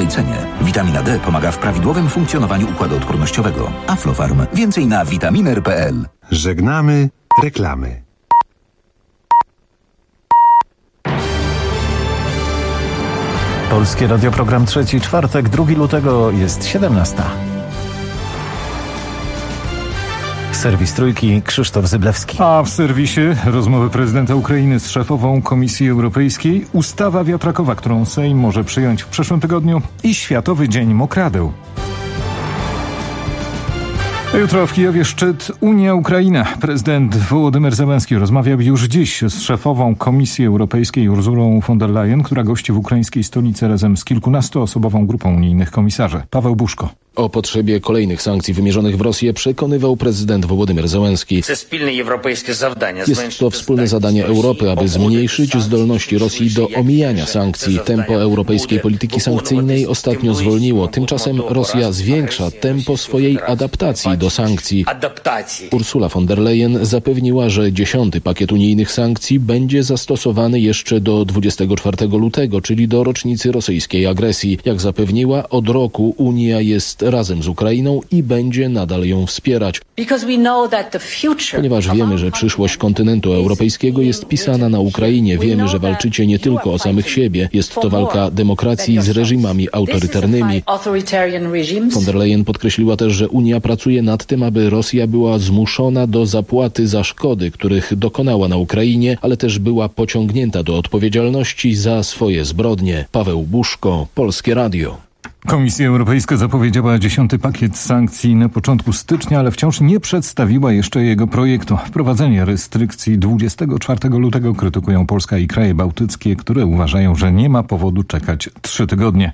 najniższej cenie. Witamina D pomaga w prawidłowym funkcjonowaniu układu odpornościowego. Aflofarm. Więcej na vitaminer.pl. Żegnamy reklamy. Polskie Radio, program trzeci, czwartek, 2 lutego, jest 17. Serwis Trójki, Krzysztof Zyblewski. A w serwisie rozmowy prezydenta Ukrainy z szefową Komisji Europejskiej, ustawa wiatrakowa, którą Sejm może przyjąć w przyszłym tygodniu i Światowy Dzień Mokradeł. Jutro w Kijowie szczyt Unia-Ukraina. Prezydent Wołodymyr Zełenski rozmawiał już dziś z szefową Komisji Europejskiej Ursulą von der Leyen, która gości w ukraińskiej stolicy razem z kilkunastoosobową grupą unijnych komisarzy. Paweł Buszko. O potrzebie kolejnych sankcji wymierzonych w Rosję przekonywał prezydent Wołodymyr Zełenski. Jest to wspólne zadanie Europy, aby zmniejszyć zdolności Rosji do omijania sankcji. Tempo europejskiej polityki sankcyjnej ostatnio zwolniło. Tymczasem Rosja zwiększa tempo swojej adaptacji do sankcji. Ursula von der Leyen zapewniła, że 10. pakiet unijnych sankcji będzie zastosowany jeszcze do 24 lutego, czyli do rocznicy rosyjskiej agresji. Jak zapewniła, od roku Unia jest razem z Ukrainą i będzie nadal ją wspierać. Ponieważ wiemy, że przyszłość kontynentu europejskiego jest pisana na Ukrainie, wiemy, że walczycie nie tylko o samych siebie. Jest to walka demokracji z reżimami autorytarnymi. Von der Leyen podkreśliła też, że Unia pracuje nad tym, aby Rosja była zmuszona do zapłaty za szkody, których dokonała na Ukrainie, ale też była pociągnięta do odpowiedzialności za swoje zbrodnie. Paweł Buszko, Polskie Radio. Komisja Europejska zapowiedziała 10. pakiet sankcji na początku stycznia, ale wciąż nie przedstawiła jeszcze jego projektu. Wprowadzenie restrykcji 24 lutego krytykują Polska i kraje bałtyckie, które uważają, że nie ma powodu czekać 3 tygodnie.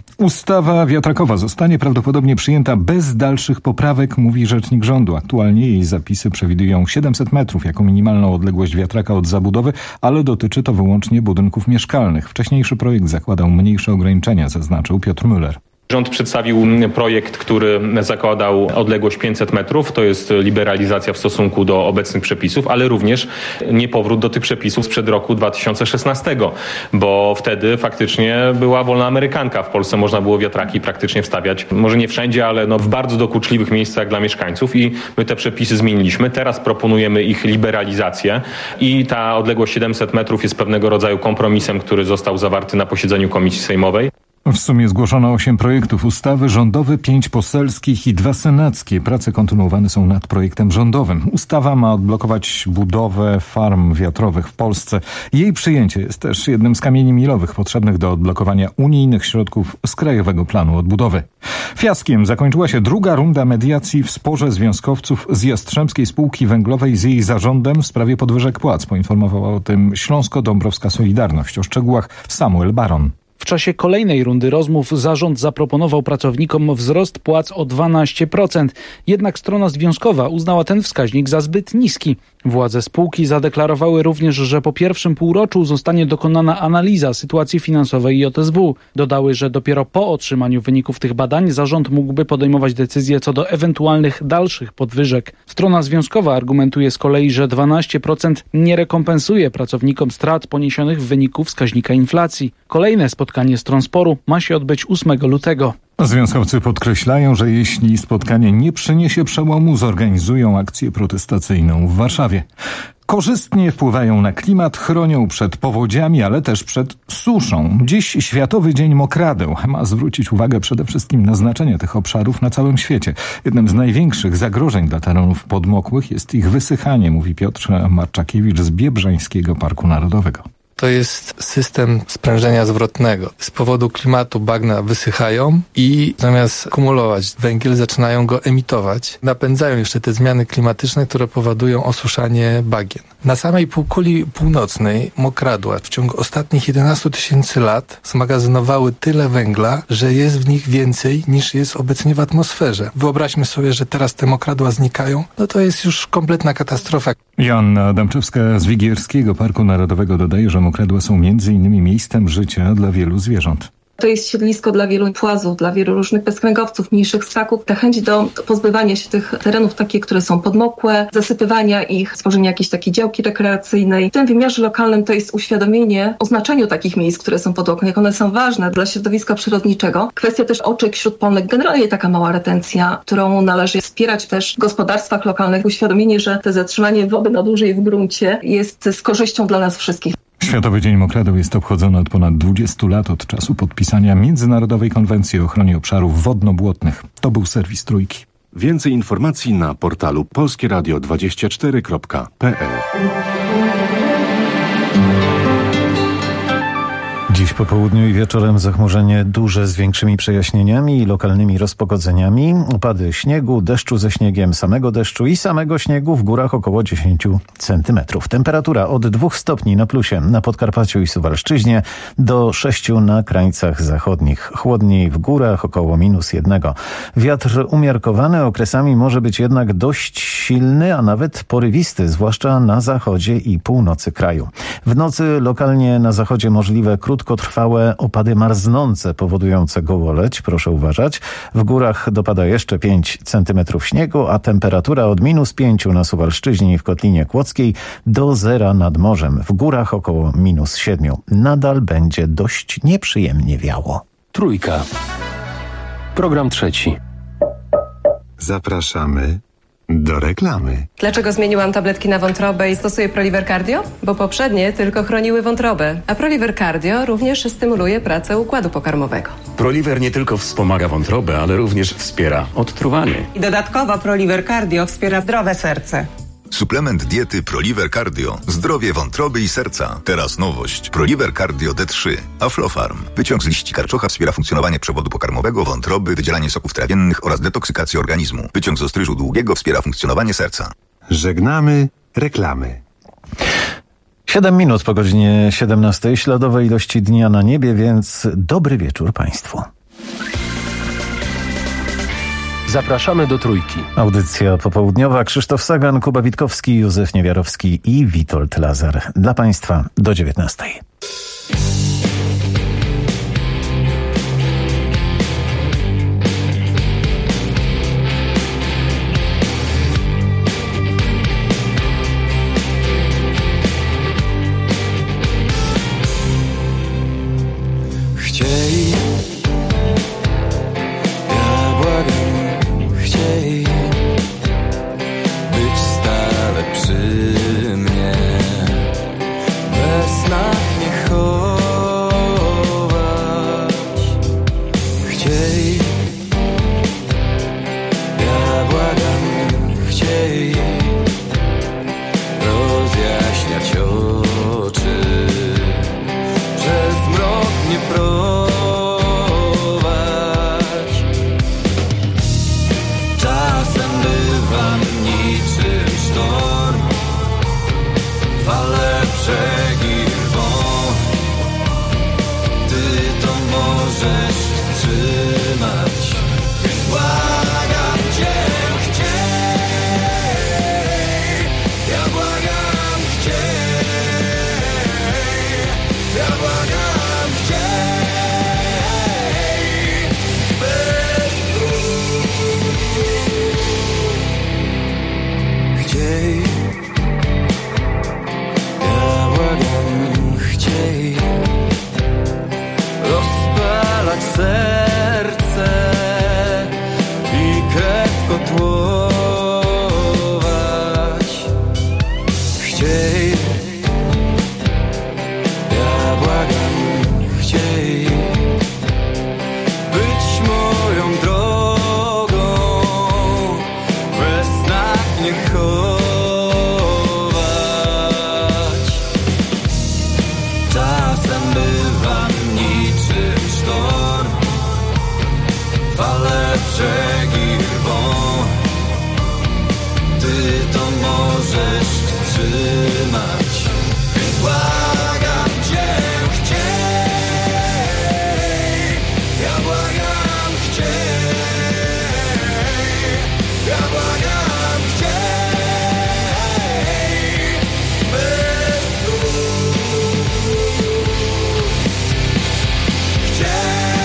Ustawa wiatrakowa zostanie prawdopodobnie przyjęta bez dalszych poprawek, mówi rzecznik rządu. Aktualnie jej zapisy przewidują 700 metrów jako minimalną odległość wiatraka od zabudowy, ale dotyczy to wyłącznie budynków mieszkalnych. Wcześniejszy projekt zakładał mniejsze ograniczenia, zaznaczył Piotr Müller. Rząd przedstawił projekt, który zakładał odległość 500 metrów. To jest liberalizacja w stosunku do obecnych przepisów, ale również nie powrót do tych przepisów sprzed roku 2016, bo wtedy faktycznie była wolna amerykanka. W Polsce można było wiatraki praktycznie wstawiać, może nie wszędzie, ale w bardzo dokuczliwych miejscach dla mieszkańców i my te przepisy zmieniliśmy. Teraz proponujemy ich liberalizację i ta odległość 700 metrów jest pewnego rodzaju kompromisem, który został zawarty na posiedzeniu Komisji Sejmowej. W sumie zgłoszono 8 projektów ustawy, rządowy, 5 poselskich i 2 senackie. Prace kontynuowane są nad projektem rządowym. Ustawa ma odblokować budowę farm wiatrowych w Polsce. Jej przyjęcie jest też jednym z kamieni milowych potrzebnych do odblokowania unijnych środków z Krajowego Planu Odbudowy. Fiaskiem zakończyła się druga runda mediacji w sporze związkowców z Jastrzębskiej Spółki Węglowej z jej zarządem w sprawie podwyżek płac. Poinformowała o tym Śląsko-Dąbrowska Solidarność. O szczegółach Samuel Baron. W czasie kolejnej rundy rozmów zarząd zaproponował pracownikom wzrost płac o 12%. Jednak strona związkowa uznała ten wskaźnik za zbyt niski. Władze spółki zadeklarowały również, że po pierwszym półroczu zostanie dokonana analiza sytuacji finansowej JSW. Dodały, że dopiero po otrzymaniu wyników tych badań zarząd mógłby podejmować decyzje co do ewentualnych dalszych podwyżek. Strona związkowa argumentuje z kolei, że 12% nie rekompensuje pracownikom strat poniesionych w wyniku wskaźnika inflacji. Kolejne spotkanie stron sporu ma się odbyć 8 lutego. Związkowcy podkreślają, że jeśli spotkanie nie przyniesie przełomu, zorganizują akcję protestacyjną w Warszawie. Korzystnie wpływają na klimat, chronią przed powodziami, ale też przed suszą. Dziś Światowy Dzień Mokradeł ma zwrócić uwagę przede wszystkim na znaczenie tych obszarów na całym świecie. Jednym z największych zagrożeń dla terenów podmokłych jest ich wysychanie, mówi Piotr Marczakiewicz z Biebrzańskiego Parku Narodowego. To jest system sprężenia zwrotnego. Z powodu klimatu bagna wysychają i zamiast kumulować węgiel, zaczynają go emitować. Napędzają jeszcze te zmiany klimatyczne, które powodują osuszanie bagien. Na samej półkuli północnej mokradła w ciągu ostatnich 11 000 lat zmagazynowały tyle węgla, że jest w nich więcej niż jest obecnie w atmosferze. Wyobraźmy sobie, że teraz te mokradła znikają, no to jest już kompletna katastrofa. Joanna Adamczewska z Wigierskiego Parku Narodowego dodaje, że mokradła są m.in. miejscem życia dla wielu zwierząt. To jest siedlisko dla wielu płazów, dla wielu różnych bezkręgowców, mniejszych ssaków. Ta chęć do pozbywania się tych terenów takie, które są podmokłe, zasypywania ich, stworzenia jakiejś takiej działki rekreacyjnej. W tym wymiarze lokalnym to jest uświadomienie o znaczeniu takich miejsc, które są podmokłe, jak one są ważne dla środowiska przyrodniczego. Kwestia też oczek śródpolnych, generalnie taka mała retencja, którą należy wspierać też w gospodarstwach lokalnych. Uświadomienie, że to zatrzymanie wody na dłużej w gruncie jest z korzyścią dla nas wszystkich. Światowy Dzień Mokradów jest obchodzony od ponad 20 lat od czasu podpisania Międzynarodowej Konwencji o ochronie obszarów wodno-błotnych. To był serwis Trójki. Więcej informacji na portalu polskieradio24.pl. Dziś po południu i wieczorem zachmurzenie duże z większymi przejaśnieniami i lokalnymi rozpogodzeniami. Opady śniegu, deszczu ze śniegiem, samego deszczu i samego śniegu, w górach około 10 centymetrów. Temperatura od 2 stopni na plusie na Podkarpaciu i Suwalszczyźnie do 6 na krańcach zachodnich. Chłodniej w górach około -1. Wiatr umiarkowany okresami może być jednak dość silny, a nawet porywisty, zwłaszcza na zachodzie i północy kraju. W nocy lokalnie na zachodzie możliwe krótkotrwałe opady marznące powodujące gołoleć, proszę uważać. W górach dopada jeszcze 5 centymetrów śniegu, a temperatura od -5 na Suwalszczyźnie i w Kotlinie Kłodzkiej do 0 nad morzem. W górach około -7. Nadal będzie dość nieprzyjemnie wiało. Trójka. Program trzeci. Zapraszamy do reklamy. Dlaczego zmieniłam tabletki na wątrobę i stosuję Proliver Cardio? Bo poprzednie tylko chroniły wątrobę, a Proliver Cardio również stymuluje pracę układu pokarmowego. Proliver nie tylko wspomaga wątrobę, ale również wspiera odtruwanie. I dodatkowo Proliver Cardio wspiera zdrowe serce. Suplement diety Proliver Cardio. Zdrowie wątroby i serca. Teraz nowość. Proliver Cardio D3. Aflofarm. Wyciąg z liści karczocha wspiera funkcjonowanie przewodu pokarmowego, wątroby, wydzielanie soków trawiennych oraz detoksykację organizmu. Wyciąg z ostryżu długiego wspiera funkcjonowanie serca. Żegnamy reklamy. 7 minut po godzinie 17. Śladowe ilości dnia na niebie, więc dobry wieczór Państwu. Zapraszamy do Trójki. Audycja popołudniowa. Krzysztof Sagan, Kuba Witkowski, Józef Niewiarowski i Witold Lazar. Dla Państwa do 19. Yeah.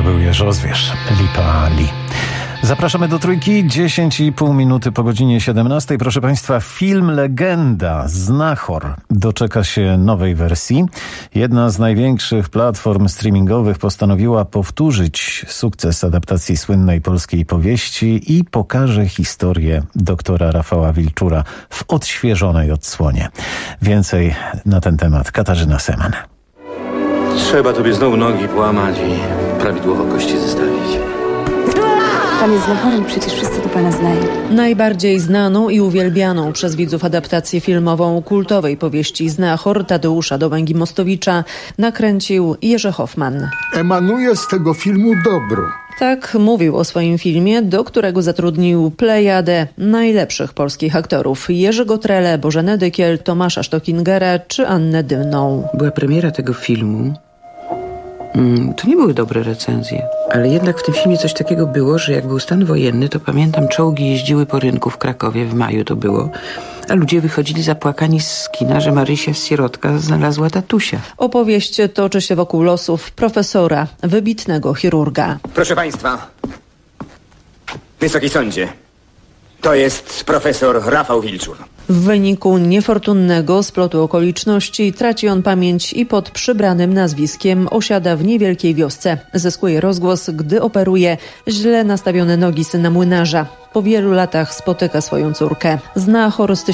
To był Jerzy Ozwierz, Lipa Li. Zapraszamy do Trójki, 10,5 minuty po godzinie 17. Proszę Państwa, film Legenda, Znachor doczeka się nowej wersji. Jedna z największych platform streamingowych postanowiła powtórzyć sukces adaptacji słynnej polskiej powieści i pokaże historię doktora Rafała Wilczura w odświeżonej odsłonie. Więcej na ten temat Katarzyna Seman. Trzeba tobie znowu nogi połamać i prawidłowo kości zestawić. Pan jest znachorem, przecież wszyscy to pana znają. Najbardziej znaną i uwielbianą przez widzów adaptację filmową kultowej powieści Znachor Tadeusza Dołęgi-Mostowicza nakręcił Jerzy Hoffman. Emanuje z tego filmu dobro. Tak mówił o swoim filmie, do którego zatrudnił plejadę najlepszych polskich aktorów. Jerzego Trele, Bożenę Dykiel, Tomasza Stockingera czy Annę Dymną. Była premiera tego filmu. To nie były dobre recenzje, ale jednak w tym filmie coś takiego było, że jak był stan wojenny, to pamiętam, czołgi jeździły po rynku w Krakowie, w maju to było, a ludzie wychodzili zapłakani z kina, że Marysia z Sierotka znalazła tatusia. Opowieść toczy się wokół losów profesora, wybitnego chirurga. Proszę Państwa, Wysoki Sądzie, to jest profesor Rafał Wilczur. W wyniku niefortunnego splotu okoliczności traci on pamięć i pod przybranym nazwiskiem osiada w niewielkiej wiosce. Zyskuje rozgłos, gdy operuje źle nastawione nogi syna młynarza. Po wielu latach spotyka swoją córkę. Znachor z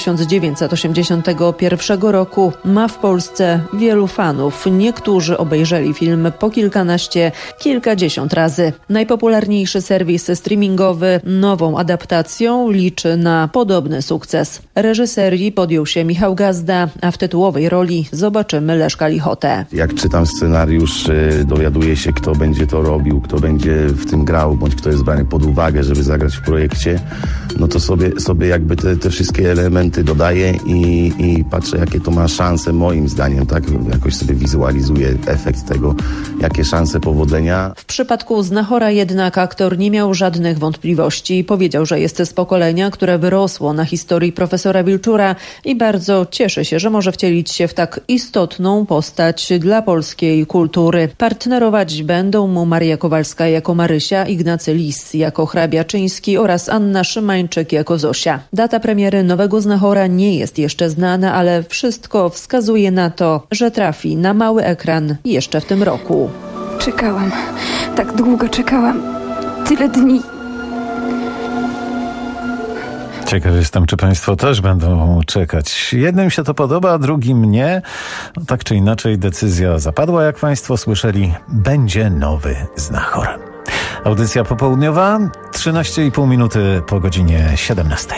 1981 roku ma w Polsce wielu fanów. Niektórzy obejrzeli film po kilkadziesiąt razy. Najpopularniejszy serwis streamingowy nową adaptacją liczy na podobny sukces. Reżyserii podjął się Michał Gazda, a w tytułowej roli zobaczymy Leszka Lichotę. Jak czytam scenariusz, dowiaduję się, kto będzie to robił, kto będzie w tym grał, bądź kto jest brany pod uwagę, żeby zagrać w projekcie. No to sobie jakby te wszystkie elementy dodaję i patrzę, jakie to ma szanse moim zdaniem, tak? Jakoś sobie wizualizuję efekt tego, jakie szanse powodzenia. W przypadku Znachora jednak aktor nie miał żadnych wątpliwości. Powiedział, że jest z pokolenia, które wyrosło na historii profesora Wilczura i bardzo cieszy się, że może wcielić się w tak istotną postać dla polskiej kultury. Partnerować będą mu Maria Kowalska jako Marysia, Ignacy Lis jako hrabia Czyński oraz Anna Szymańczyk jako Zosia. Data premiery nowego Znachora nie jest jeszcze znana, ale wszystko wskazuje na to, że trafi na mały ekran jeszcze w tym roku. Czekałam. Tak długo czekałam. Tyle dni. Ciekaw jestem, czy Państwo też będą czekać. Jednym się to podoba, a drugim nie. No, tak czy inaczej decyzja zapadła, jak Państwo słyszeli. Będzie nowy Znachor. Audycja popołudniowa, 13,5 minuty po godzinie 17.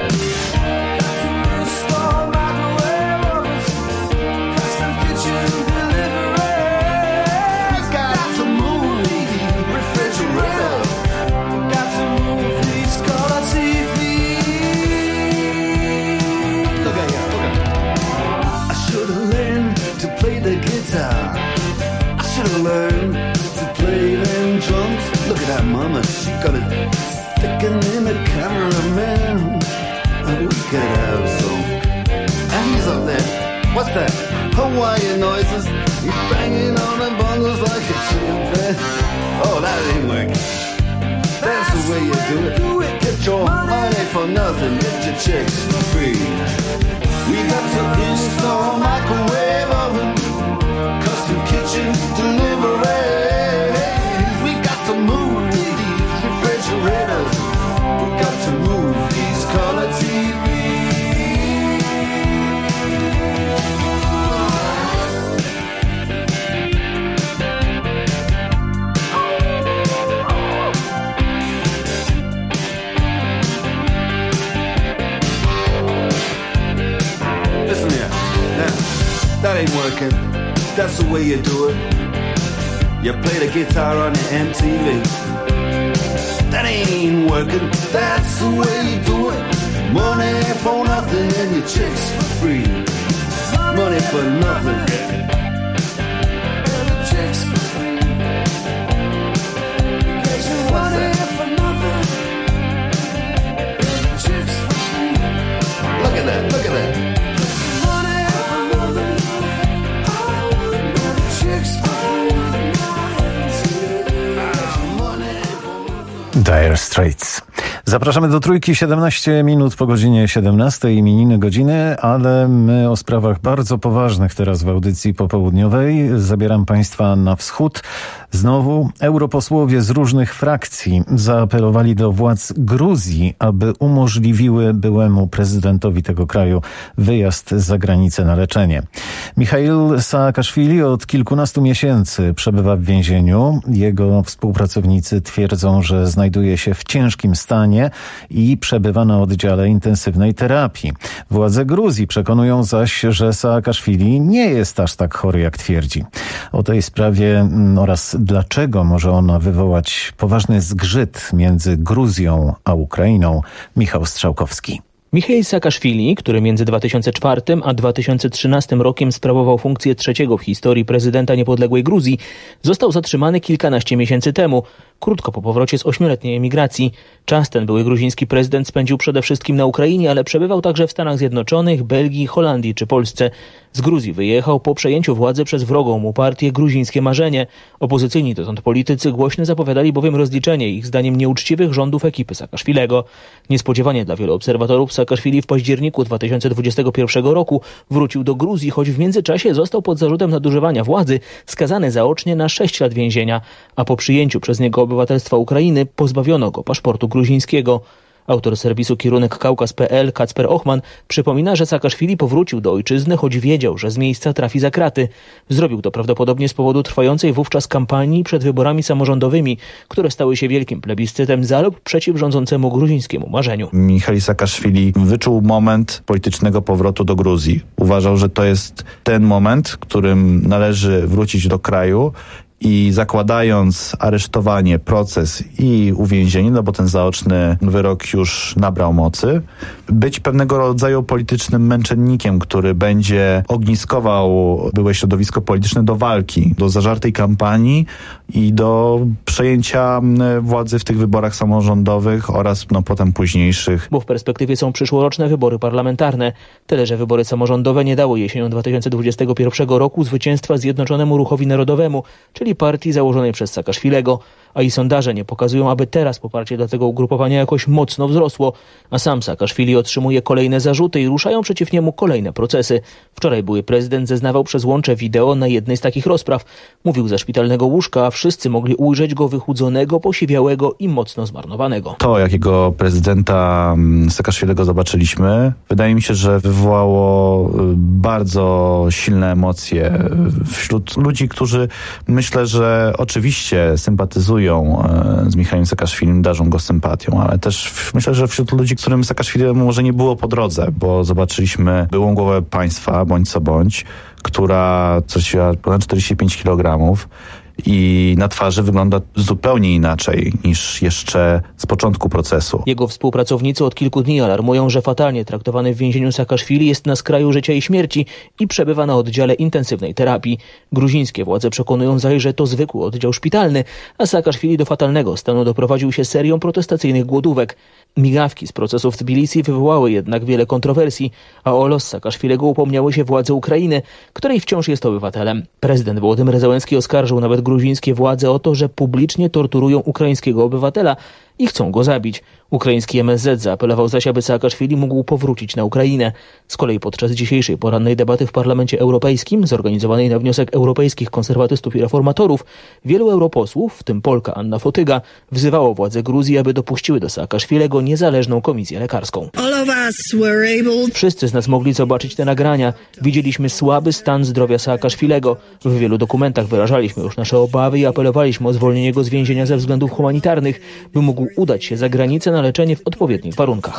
Kitchen learn to play them drums. Look at that mama, she got it sticking in the cameraman. We could have some. And he's up there. What's that? Hawaiian noises. He's banging on the bongos like a chimpanzee. Oh, that ain't working. That's the way you do it. Get your money for nothing. Get your checks for free. We got to install microwave oven, custom kitchen deliveries. We got to move these refrigerators. We got to move these color TVs. Listen here, now, that ain't working. That's the way you do it. You play the guitar on the MTV. That ain't working. That's the way you do it. Money for nothing and your chicks for free. Money for nothing. Chicks for free. Money for nothing. Chicks for free. Look at that, look at that. Money for nothing. Chicks for free. Dire Straits. Zapraszamy do Trójki, 17 minut po godzinie 17, imieniny godziny, ale my o sprawach bardzo poważnych teraz w audycji popołudniowej. Zabieram Państwa na wschód. Znowu europosłowie z różnych frakcji zaapelowali do władz Gruzji, aby umożliwiły byłemu prezydentowi tego kraju wyjazd za granicę na leczenie. Michail Saakaszwili od kilkunastu miesięcy przebywa w więzieniu. Jego współpracownicy twierdzą, że znajduje się w ciężkim stanie i przebywa na oddziale intensywnej terapii. Władze Gruzji przekonują zaś, że Saakaszwili nie jest aż tak chory, jak twierdzi. O tej sprawie oraz dlaczego może ona wywołać poważny zgrzyt między Gruzją a Ukrainą, Michał Strzałkowski. Michail Saakaszwili, który między 2004 a 2013 rokiem sprawował funkcję trzeciego w historii prezydenta niepodległej Gruzji, został zatrzymany kilkanaście miesięcy temu, krótko po powrocie z 8-letniej emigracji. Czas ten były gruziński prezydent spędził przede wszystkim na Ukrainie, ale przebywał także w Stanach Zjednoczonych, Belgii, Holandii czy Polsce. Z Gruzji wyjechał po przejęciu władzy przez wrogą mu partię Gruzińskie Marzenie. Opozycyjni dotąd politycy głośno zapowiadali bowiem rozliczenie ich zdaniem nieuczciwych rządów ekipy Saakaszwilego. Niespodziewanie dla wielu obserwatorów Saakaszwili w październiku 2021 roku wrócił do Gruzji, choć w międzyczasie został pod zarzutem nadużywania władzy skazany zaocznie na 6 lat więzienia, a po przyjęciu przez niego obywatelstwa Ukrainy pozbawiono go paszportu gruzińskiego. Autor serwisu Kierunek Kaukaz.pl Kacper Ochman przypomina, że Saakaszwili powrócił do ojczyzny, choć wiedział, że z miejsca trafi za kraty. Zrobił to prawdopodobnie z powodu trwającej wówczas kampanii przed wyborami samorządowymi, które stały się wielkim plebiscytem za lub przeciw rządzącemu gruzińskiemu marzeniu. Michail Saakaszwili wyczuł moment politycznego powrotu do Gruzji. Uważał, że to jest ten moment, w którym należy wrócić do kraju i zakładając aresztowanie, proces i uwięzienie, no bo ten zaoczny wyrok już nabrał mocy, być pewnego rodzaju politycznym męczennikiem, który będzie ogniskował byłe środowisko polityczne do walki, do zażartej kampanii i do przejęcia władzy w tych wyborach samorządowych oraz potem późniejszych. Bo w perspektywie są przyszłoroczne wybory parlamentarne. Tyle, że wybory samorządowe nie dały jesienią 2021 roku zwycięstwa Zjednoczonemu Ruchowi Narodowemu, czyli partii założonej przez Saakaszwilego, a i sondaże nie pokazują, aby teraz poparcie dla tego ugrupowania jakoś mocno wzrosło, a sam Saakaszwili otrzymuje kolejne zarzuty i ruszają przeciw niemu kolejne procesy. Wczoraj były prezydent zeznawał przez łącze wideo na jednej z takich rozpraw. Mówił ze szpitalnego łóżka, a wszyscy mogli ujrzeć go wychudzonego, posiwiałego i mocno zmarnowanego. To, jakiego prezydenta Saakaszwilego zobaczyliśmy, wydaje mi się, że wywołało bardzo silne emocje wśród ludzi, którzy myślę, że oczywiście sympatyzują z Michałem Saakaszwilim, darzą go sympatią, ale też myślę, że wśród ludzi, którym Saakaszwili może nie było po drodze, bo zobaczyliśmy byłą głowę państwa, bądź co bądź, która straciła ponad 45 kg i na twarzy wygląda zupełnie inaczej niż jeszcze z początku procesu. Jego współpracownicy od kilku dni alarmują, że fatalnie traktowany w więzieniu Saakaszwili jest na skraju życia i śmierci i przebywa na oddziale intensywnej terapii. Gruzińskie władze przekonują zaś, że to zwykły oddział szpitalny, a Saakaszwili do fatalnego stanu doprowadził się serią protestacyjnych głodówek. Migawki z procesu w Tbilisi wywołały jednak wiele kontrowersji, a o los Saakaszwilego upomniały się władze Ukrainy, której wciąż jest obywatelem. Prezydent Wołodymyr Zełenski oskarżył nawet gruzińskie władze o to, że publicznie torturują ukraińskiego obywatela i chcą go zabić. Ukraiński MSZ zaapelował zaś, aby Saakaszwili mógł powrócić na Ukrainę. Z kolei podczas dzisiejszej porannej debaty w Parlamencie Europejskim, zorganizowanej na wniosek europejskich konserwatystów i reformatorów, wielu europosłów, w tym Polka Anna Fotyga, wzywało władze Gruzji, aby dopuściły do Saakaszwilego niezależną komisję lekarską. Wszyscy z nas mogli zobaczyć te nagrania. Widzieliśmy słaby stan zdrowia Saakaszwilego. W wielu dokumentach wyrażaliśmy już nasze obawy i apelowaliśmy o zwolnienie go z więzienia ze względów humanitarnych, by mógł udać się za granicę na leczenie w odpowiednich warunkach.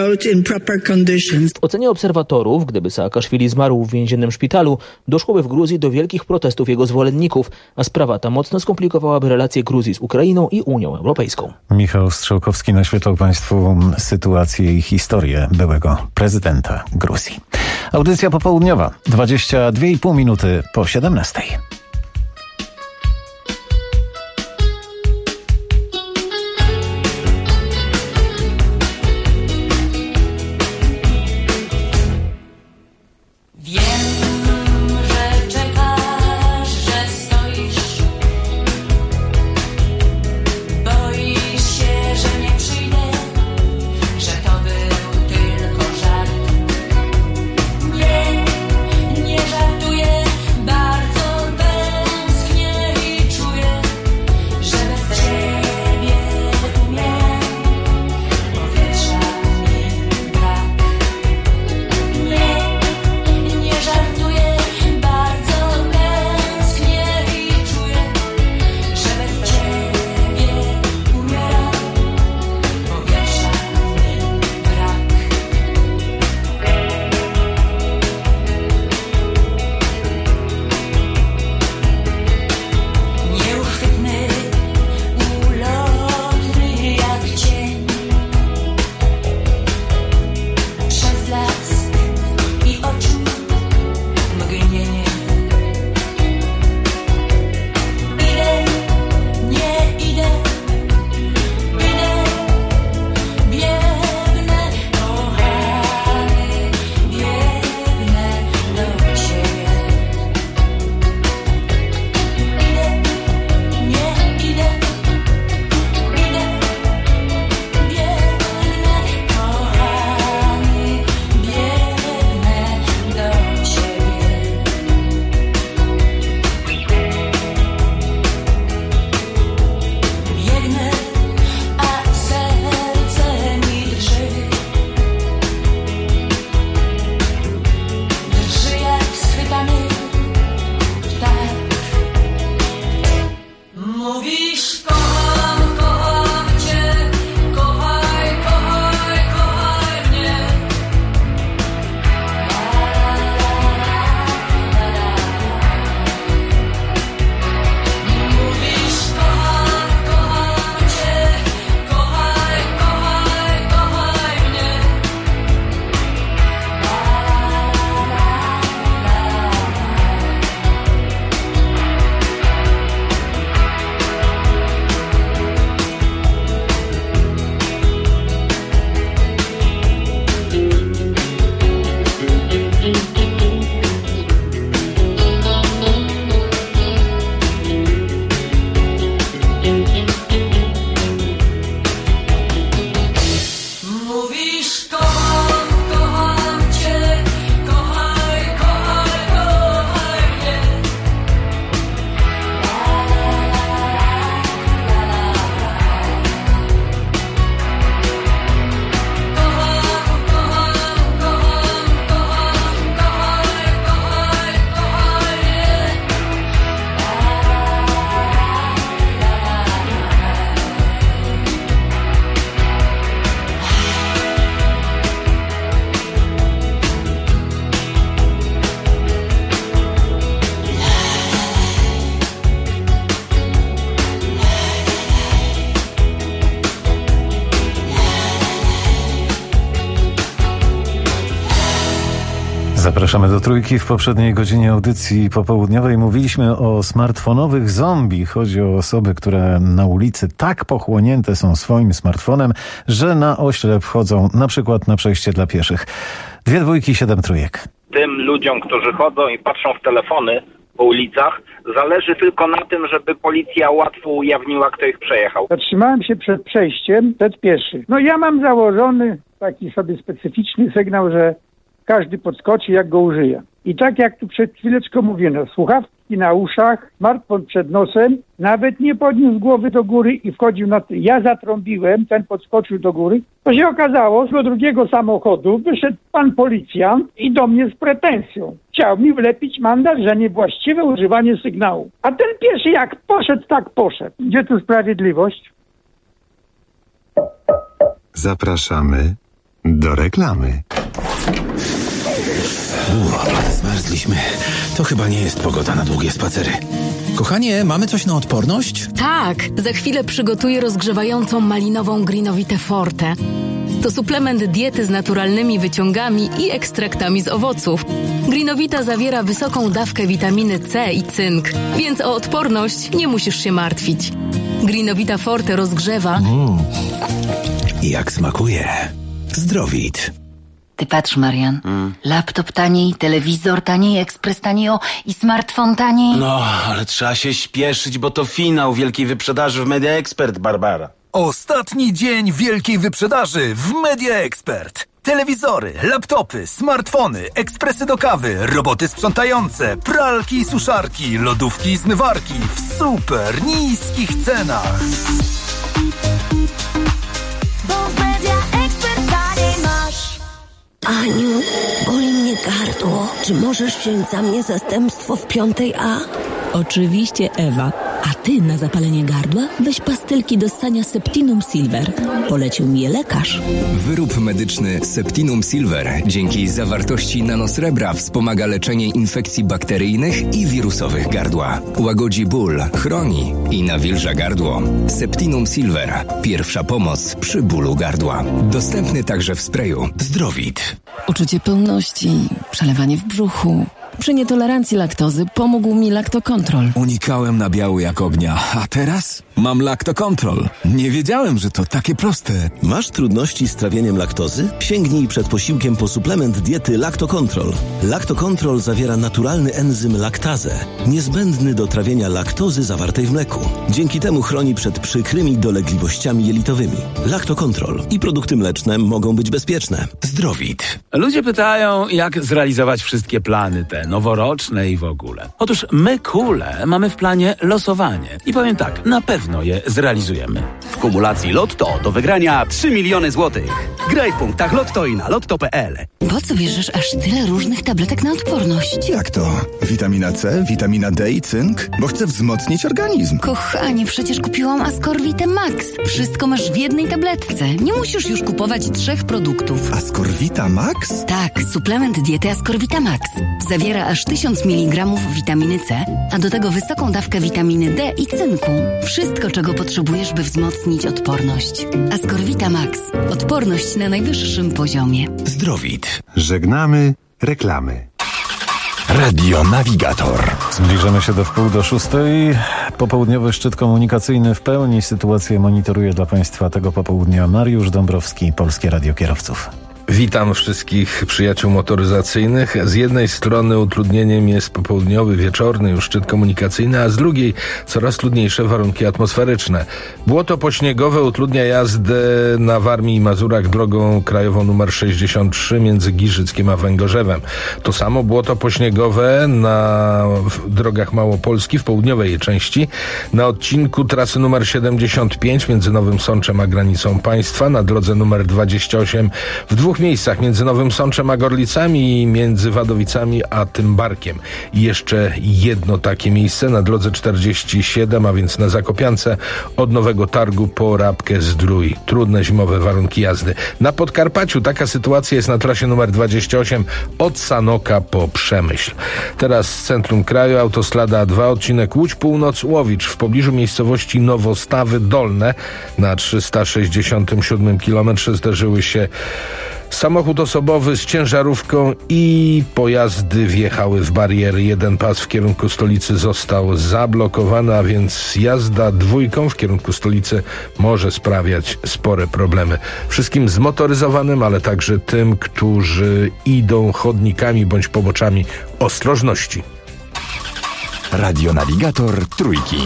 W ocenie obserwatorów, gdyby Saakaszwili zmarł w więziennym szpitalu, doszłoby w Gruzji do wielkich protestów jego zwolenników, a sprawa ta mocno skomplikowałaby relacje Gruzji z Ukrainą i Unią Europejską. Michał Strzałkowski naświetlał Państwu sytuację i historię byłego prezydenta Gruzji. Audycja popołudniowa, 22,5 minuty po 17. Nie żartuję, bardzo Zapraszamy do Trójki. W poprzedniej godzinie audycji popołudniowej mówiliśmy o smartfonowych zombie. Chodzi o osoby, które na ulicy tak pochłonięte są swoim smartfonem, że na oślep wchodzą na przykład na przejście dla pieszych. 2 dwójki, 7 trójek. Tym ludziom, którzy chodzą i patrzą w telefony po ulicach, zależy tylko na tym, żeby policja łatwo ujawniła, kto ich przejechał. Zatrzymałem się przed przejściem, przed pieszych. No ja mam założony taki sobie specyficzny sygnał, że każdy podskoczy, jak go użyje. I tak jak tu przed chwileczką mówiłem, słuchawki na uszach, smartfon przed nosem, nawet nie podniósł głowy do góry i wchodził na... Ja zatrąbiłem, ten podskoczył do góry. To się okazało, że do drugiego samochodu wyszedł pan policjant i do mnie z pretensją. Chciał mi wlepić mandat, że niewłaściwe używanie sygnału. A ten pieszy jak poszedł, tak poszedł. Gdzie tu sprawiedliwość? Zapraszamy do reklamy. Zmarzliśmy. To chyba nie jest pogoda na długie spacery. Kochanie, mamy coś na odporność? Tak, za chwilę przygotuję rozgrzewającą malinową Greenovitę Forte. To suplement diety z naturalnymi wyciągami i ekstraktami z owoców. Greenovita zawiera wysoką dawkę witaminy C i cynk, więc o odporność nie musisz się martwić. Greenovita Forte rozgrzewa... Jak smakuje. Zdrowit. Ty patrz, Marian. Laptop taniej, telewizor taniej, ekspres taniej i smartfon taniej. No, ale trzeba się śpieszyć, bo to finał wielkiej wyprzedaży w Media Expert, Barbara. Ostatni dzień wielkiej wyprzedaży w Media Expert. Telewizory, laptopy, smartfony, ekspresy do kawy, roboty sprzątające, pralki i suszarki, lodówki i zmywarki w super niskich cenach. Aniu, boli mnie gardło. Czy możesz wziąć za mnie zastępstwo w 5A? Oczywiście, Ewa. A ty na zapalenie gardła weź pastylki do ssania Septinum Silver. Polecił mi je lekarz. Wyrób medyczny Septinum Silver dzięki zawartości nanosrebra wspomaga leczenie infekcji bakteryjnych i wirusowych gardła. Łagodzi ból, chroni i nawilża gardło. Septinum Silver. Pierwsza pomoc przy bólu gardła. Dostępny także w sprayu. Zdrowit. Uczucie pełności, przelewanie w brzuchu. Przy nietolerancji laktozy pomógł mi Lactocontrol. Unikałem nabiału jak ognia, a teraz mam Lactocontrol. Nie wiedziałem, że to takie proste. Masz trudności z trawieniem laktozy? Sięgnij przed posiłkiem po suplement diety Lactocontrol. Lactocontrol zawiera naturalny enzym laktazę, niezbędny do trawienia laktozy zawartej w mleku. Dzięki temu chroni przed przykrymi dolegliwościami jelitowymi. Lactocontrol i produkty mleczne mogą być bezpieczne. Zdrowit. Ludzie pytają, jak zrealizować wszystkie plany te noworoczne i w ogóle. Otóż my, Kule, mamy w planie losowanie. I powiem tak, na pewno je zrealizujemy. W kumulacji Lotto do wygrania 3 miliony złotych. Graj w punktach Lotto i na lotto.pl. Po co bierzesz aż tyle różnych tabletek na odporność? Jak to? Witamina C, witamina D i cynk? Bo chcę wzmocnić organizm. Kochanie, przecież kupiłam Ascorvitę Max. Wszystko masz w jednej tabletce. Nie musisz już kupować 3 produktów. Ascorvita Max? Tak, suplement diety Ascorvita Max. Zawiera aż 1000 mg witaminy C, a do tego wysoką dawkę witaminy D i cynku. Wszystko, czego potrzebujesz, by wzmocnić odporność. Ascorvita Max. Odporność na najwyższym poziomie. Zdrowit. Żegnamy reklamy. Radio Navigator. Zbliżamy się do 5:45. Popołudniowy szczyt komunikacyjny w pełni sytuację monitoruje dla Państwa tego popołudnia Mariusz Dąbrowski, Polskie Radio Kierowców. Witam wszystkich przyjaciół motoryzacyjnych. Z jednej strony utrudnieniem jest popołudniowy, wieczorny już szczyt komunikacyjny, a z drugiej coraz trudniejsze warunki atmosferyczne. Błoto pośniegowe utrudnia jazdę na Warmii i Mazurach drogą krajową numer 63 między Giżyckiem a Węgorzewem. To samo błoto pośniegowe na drogach Małopolski w południowej jej części, na odcinku trasy numer 75 między Nowym Sączem a granicą państwa, na drodze numer 28 w 2 miejscach między Nowym Sączem a Gorlicami i między Wadowicami a Tymbarkiem. I jeszcze jedno takie miejsce na drodze 47, a więc na Zakopiance od Nowego Targu po Rabkę-Zdrój. Trudne zimowe warunki jazdy. Na Podkarpaciu taka sytuacja jest na trasie numer 28 od Sanoka po Przemyśl. Teraz z centrum kraju autostrada A2, odcinek Łódź Północ-Łowicz w pobliżu miejscowości Nowostawy Dolne na 367 km zderzyły się Samochód osobowy z ciężarówką i pojazdy wjechały w bariery. Jeden pas w kierunku stolicy został zablokowany, a więc jazda dwójką w kierunku stolicy może sprawiać spore problemy. Wszystkim zmotoryzowanym, ale także tym, którzy idą chodnikami bądź poboczami, ostrożności. Radionawigator Trójki.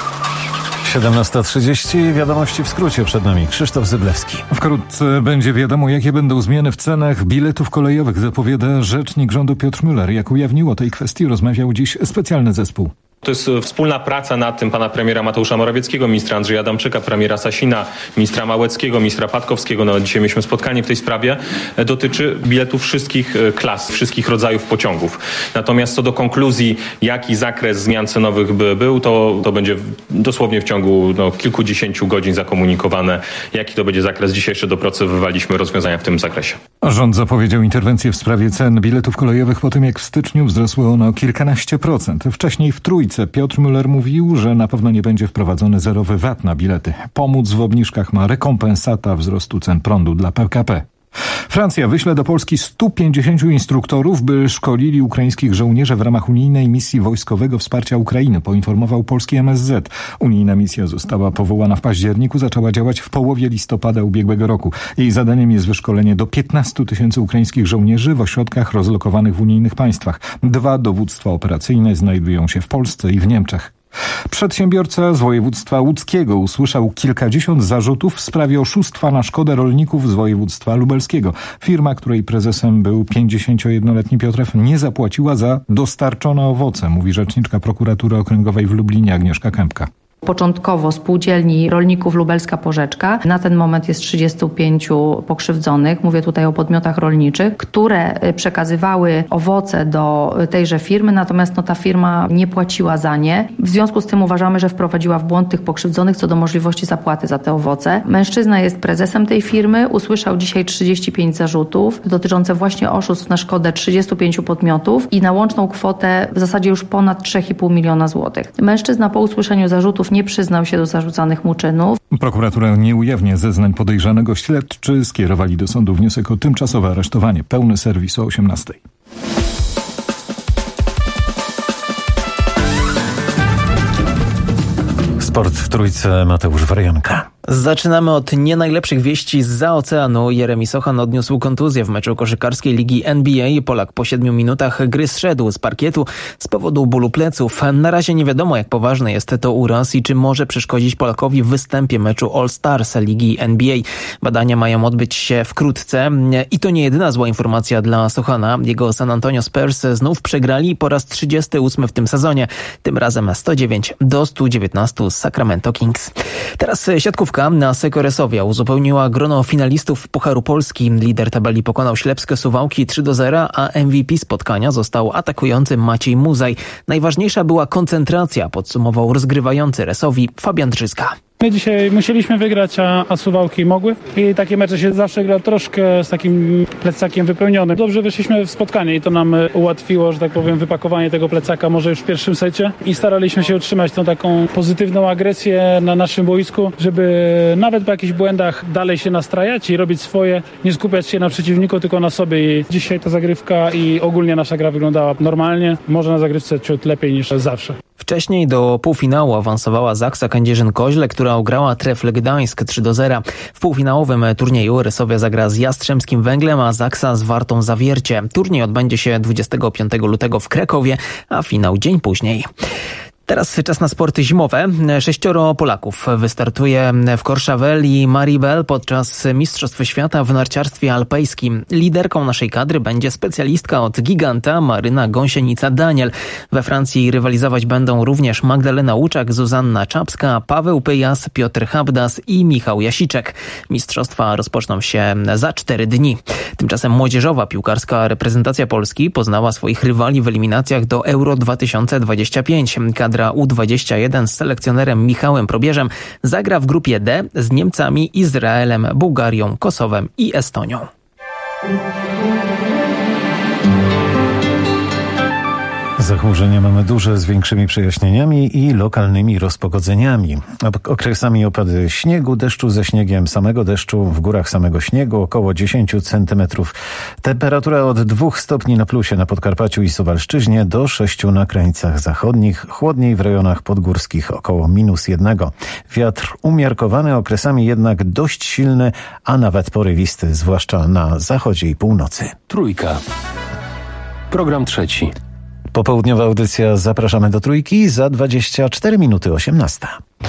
17:30, wiadomości w skrócie przed nami. Krzysztof Zyblewski. Wkrótce będzie wiadomo, jakie będą zmiany w cenach biletów kolejowych, zapowiada rzecznik rządu Piotr Müller. Jak ujawnił, o tej kwestii rozmawiał dziś specjalny zespół. To jest wspólna praca nad tym pana premiera Mateusza Morawieckiego, ministra Andrzeja Adamczyka, premiera Sasina, ministra Małeckiego, ministra Patkowskiego. Nawet dzisiaj mieliśmy spotkanie w tej sprawie. Dotyczy biletów wszystkich klas, wszystkich rodzajów pociągów. Natomiast co do konkluzji, jaki zakres zmian cenowych by był, to będzie dosłownie w ciągu kilkudziesięciu godzin zakomunikowane, jaki to będzie zakres. Dzisiaj jeszcze dopracowywaliśmy rozwiązania w tym zakresie. Rząd zapowiedział interwencję w sprawie cen biletów kolejowych po tym, jak w styczniu wzrosły one o kilkanaście procent. Wcześniej w Trójce Piotr Müller mówił, że na pewno nie będzie wprowadzony zerowy VAT na bilety. Pomóc w obniżkach ma rekompensata wzrostu cen prądu dla PKP. Francja wyśle do Polski 150 instruktorów, by szkolili ukraińskich żołnierzy w ramach unijnej misji wojskowego wsparcia Ukrainy, poinformował polski MSZ. Unijna misja została powołana w październiku, zaczęła działać w połowie listopada ubiegłego roku. Jej zadaniem jest wyszkolenie do 15 000 ukraińskich żołnierzy w ośrodkach rozlokowanych w unijnych państwach. 2 dowództwa operacyjne znajdują się w Polsce i w Niemczech. Przedsiębiorca z województwa łódzkiego usłyszał kilkadziesiąt zarzutów w sprawie oszustwa na szkodę rolników z województwa lubelskiego. Firma, której prezesem był 51-letni Piotr F., nie zapłaciła za dostarczone owoce, mówi rzeczniczka prokuratury okręgowej w Lublinie Agnieszka Kępka. Początkowo spółdzielni rolników Lubelska Porzeczka. Na ten moment jest 35 pokrzywdzonych. Mówię tutaj o podmiotach rolniczych, które przekazywały owoce do tejże firmy, natomiast ta firma nie płaciła za nie. W związku z tym uważamy, że wprowadziła w błąd tych pokrzywdzonych co do możliwości zapłaty za te owoce. Mężczyzna jest prezesem tej firmy. Usłyszał dzisiaj 35 zarzutów dotyczące właśnie oszustw na szkodę 35 podmiotów i na łączną kwotę w zasadzie już ponad 3,5 miliona złotych. Mężczyzna po usłyszeniu zarzutów nie przyznał się do zarzucanych mu czynów. Prokuratura nie ujawnia zeznań podejrzanego. Śledczy skierowali do sądu wniosek o tymczasowe aresztowanie. Pełny serwis o 18:00. Sport w Trójce, Mateusz Warianka. Zaczynamy od nie najlepszych wieści zza oceanu. Jeremi Sochan odniósł kontuzję w meczu koszykarskiej ligi NBA. Polak po 7 minutach gry zszedł z parkietu z powodu bólu pleców. Na razie nie wiadomo, jak poważny jest to uraz i czy może przeszkodzić Polakowi w występie meczu All Stars ligi NBA. Badania mają odbyć się wkrótce i to nie jedyna zła informacja dla Sochana. Jego San Antonio Spurs znów przegrali po raz 38 w tym sezonie. Tym razem 109-119 z Sacramento Kings. Teraz siatkówka. Na Sekoresowia uzupełniła grono finalistów Pucharu Polski. Lider tabeli pokonał Ślepskie Suwałki 3-0, a MVP spotkania został atakujący Maciej Muzaj. Najważniejsza była koncentracja, podsumował rozgrywający Resowi Fabian Drzyzga. My dzisiaj musieliśmy wygrać, a Suwałki mogły. I takie mecze się zawsze gra troszkę z takim plecakiem wypełnionym. Dobrze wyszliśmy w spotkanie i to nam ułatwiło, że tak powiem, wypakowanie tego plecaka może już w pierwszym secie. I staraliśmy się utrzymać tą taką pozytywną agresję na naszym boisku, żeby nawet po jakichś błędach dalej się nastrajać i robić swoje, nie skupiać się na przeciwniku, tylko na sobie. I dzisiaj ta zagrywka i ogólnie nasza gra wyglądała normalnie. Może na zagrywce ciut lepiej niż zawsze. Wcześniej do półfinału awansowała Zaksa Kędzierzyn-Koźle, która ograła Trefl Gdańsk 3-0. W półfinałowym turnieju Resowia zagra z Jastrzębskim Węglem, a Zaksa z Wartą Zawiercie. Turniej odbędzie się 25 lutego w Krakowie, a finał dzień później. Teraz czas na sporty zimowe. 6 Polaków wystartuje w Courchevel i Maribel podczas Mistrzostw Świata w narciarstwie alpejskim. Liderką naszej kadry będzie specjalistka od giganta Maryna Gąsienica-Daniel. We Francji rywalizować będą również Magdalena Łuczak, Zuzanna Czapska, Paweł Pyjas, Piotr Habdas i Michał Jasiczek. Mistrzostwa rozpoczną się za 4 dni. Tymczasem młodzieżowa piłkarska reprezentacja Polski poznała swoich rywali w eliminacjach do Euro 2025. Kadra U21 z selekcjonerem Michałem Probierzem zagra w grupie D z Niemcami, Izraelem, Bułgarią, Kosowem i Estonią. Zachmurzenia mamy duże, z większymi przejaśnieniami i lokalnymi rozpogodzeniami. Okresami opady śniegu, deszczu ze śniegiem, samego deszczu, w górach samego śniegu, około 10 centymetrów. Temperatura od 2 stopni na plusie na Podkarpaciu i Suwalszczyźnie do 6 na krańcach zachodnich, chłodniej w rejonach podgórskich, około -1. Wiatr umiarkowany, okresami jednak dość silny, a nawet porywisty, zwłaszcza na zachodzie i północy. Trójka. Program trzeci. Popołudniowa audycja Zapraszamy do Trójki za 24 minuty 18.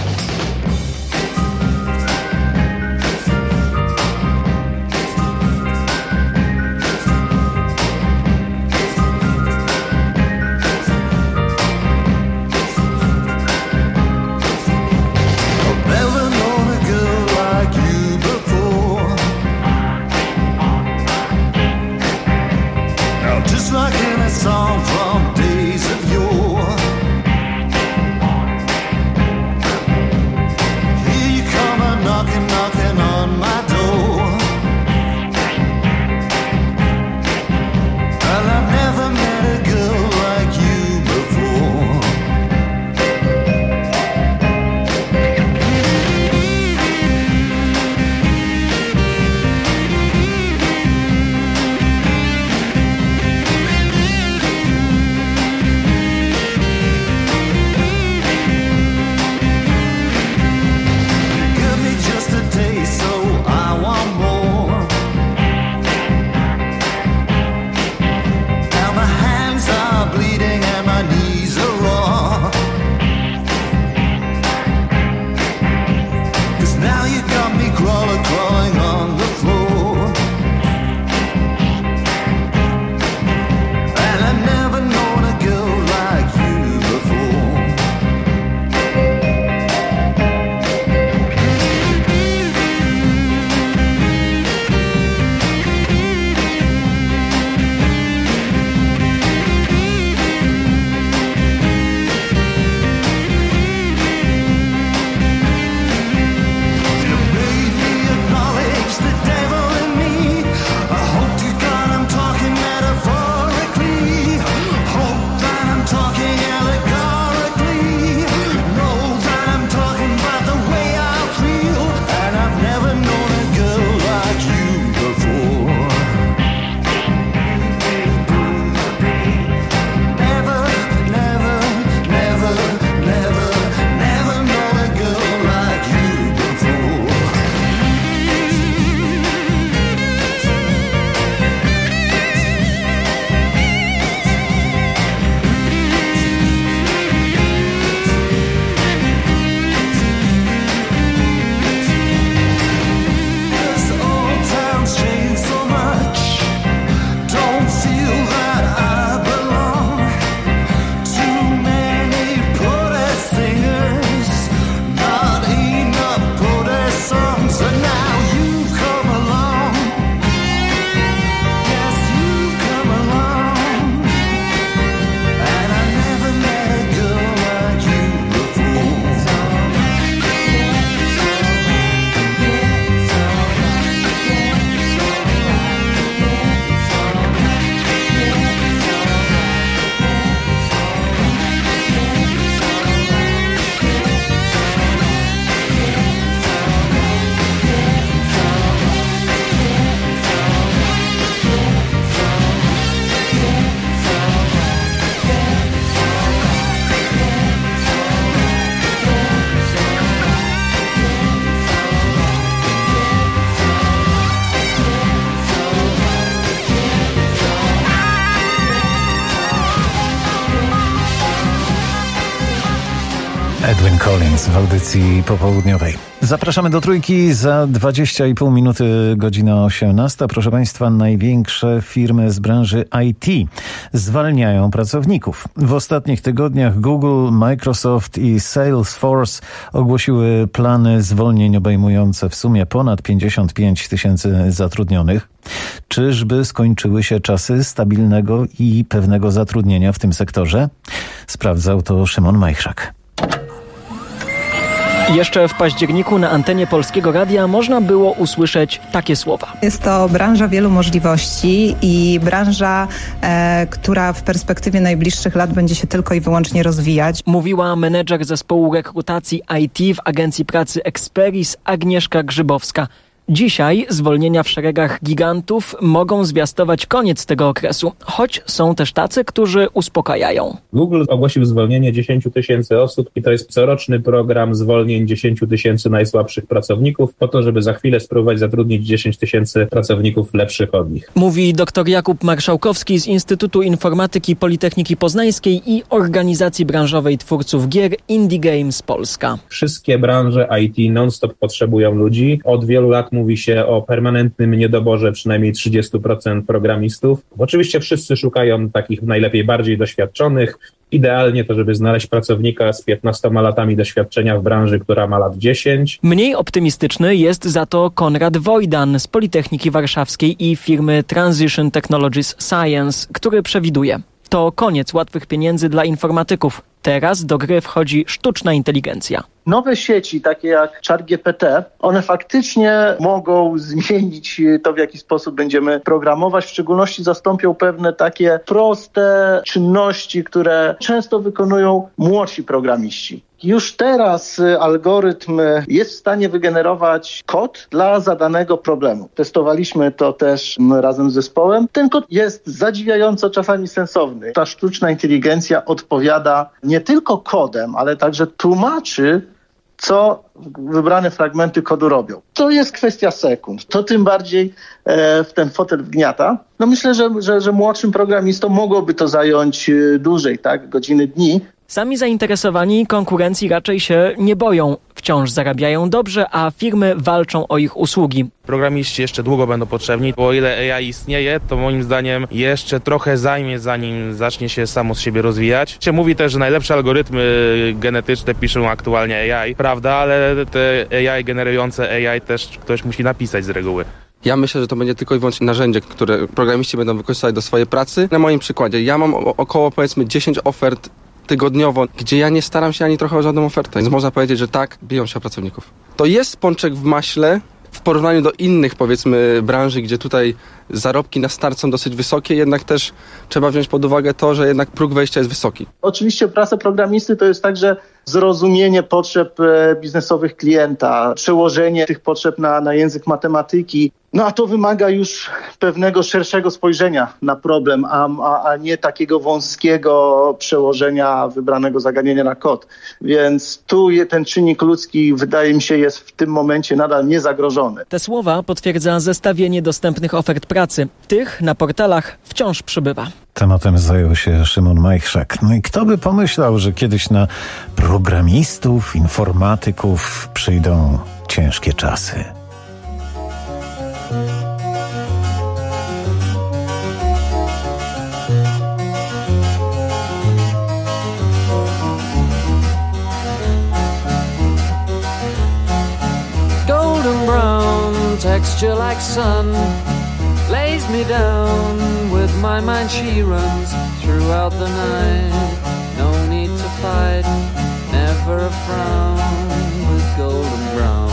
Edwin Collins w audycji popołudniowej. Zapraszamy do Trójki za 20,5 minuty, godzina 18. Proszę Państwa, największe firmy z branży IT zwalniają pracowników. W ostatnich tygodniach Google, Microsoft i Salesforce ogłosiły plany zwolnień obejmujące w sumie ponad 55 tysięcy zatrudnionych. Czyżby skończyły się czasy stabilnego i pewnego zatrudnienia w tym sektorze? Sprawdzał to Szymon Majchrzak. Jeszcze w październiku na antenie Polskiego Radia można było usłyszeć takie słowa. Jest to branża wielu możliwości i branża, która w perspektywie najbliższych lat będzie się tylko i wyłącznie rozwijać. Mówiła menedżer zespołu rekrutacji IT w Agencji Pracy Experis Agnieszka Grzybowska. Dzisiaj zwolnienia w szeregach gigantów mogą zwiastować koniec tego okresu, choć są też tacy, którzy uspokajają. Google ogłosił zwolnienie 10 000 osób i to jest coroczny program zwolnień 10 000 najsłabszych pracowników po to, żeby za chwilę spróbować zatrudnić 10 000 pracowników lepszych od nich. Mówi dr Jakub Marszałkowski z Instytutu Informatyki Politechniki Poznańskiej i Organizacji Branżowej Twórców Gier Indie Games Polska. Wszystkie branże IT non-stop potrzebują ludzi. Od wielu lat mówi się o permanentnym niedoborze przynajmniej 30% programistów. Oczywiście wszyscy szukają takich najlepiej bardziej doświadczonych. Idealnie to, żeby znaleźć pracownika z 15 latami doświadczenia w branży, która ma lat 10. Mniej optymistyczny jest za to Konrad Wojdan z Politechniki Warszawskiej i firmy Transition Technologies Science, który przewiduje: to koniec łatwych pieniędzy dla informatyków. Teraz do gry wchodzi sztuczna inteligencja. Nowe sieci, takie jak ChatGPT, one faktycznie mogą zmienić to, w jaki sposób będziemy programować. W szczególności zastąpią pewne takie proste czynności, które często wykonują młodsi programiści. Już teraz algorytm jest w stanie wygenerować kod dla zadanego problemu. Testowaliśmy to też razem z zespołem. Ten kod jest zadziwiająco czasami sensowny. Ta sztuczna inteligencja odpowiada nie tylko kodem, ale także tłumaczy, co wybrane fragmenty kodu robią. To jest kwestia sekund. To tym bardziej w ten fotel wgniata. No myślę, że młodszym programistom mogłoby to zająć dłużej, tak? Godziny, dni. Sami zainteresowani konkurencji raczej się nie boją. Wciąż zarabiają dobrze, a firmy walczą o ich usługi. Programiści jeszcze długo będą potrzebni, bo o ile AI istnieje, to moim zdaniem jeszcze trochę zajmie, zanim zacznie się samo z siebie rozwijać. Się mówi też, że najlepsze algorytmy genetyczne piszą aktualnie AI, prawda, ale te AI generujące AI też ktoś musi napisać z reguły. Ja myślę, że to będzie tylko i wyłącznie narzędzie, które programiści będą wykorzystać do swojej pracy. Na moim przykładzie, ja mam około powiedzmy 10 ofert tygodniowo, gdzie ja nie staram się ani trochę o żadną ofertę. Więc można powiedzieć, że tak, biją się o pracowników. To jest pączek w maśle w porównaniu do innych, powiedzmy, branży, gdzie tutaj zarobki na start są dosyć wysokie, jednak też trzeba wziąć pod uwagę to, że jednak próg wejścia jest wysoki. Oczywiście praca programisty to jest także zrozumienie potrzeb biznesowych klienta, przełożenie tych potrzeb na język matematyki. No a to wymaga już pewnego szerszego spojrzenia na problem, a nie takiego wąskiego przełożenia wybranego zagadnienia na kod. Więc tu ten czynnik ludzki, wydaje mi się, jest w tym momencie nadal niezagrożony. Te słowa potwierdza zestawienie dostępnych ofert pracy. Tych na portalach wciąż przybywa. Tematem zajął się Szymon Majchrzak. No i kto by pomyślał, że kiedyś na programistów, informatyków przyjdą ciężkie czasy. Golden brown texture like sun lays me down. With my mind she runs throughout the night. No need to fight, never a frown with golden brown.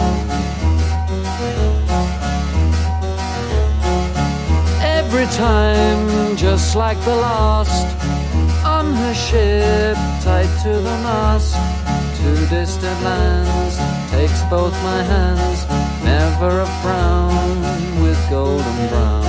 Every time, just like the last, on her ship, tied to the mast, to distant lands, takes both my hands, never a frown with golden brown.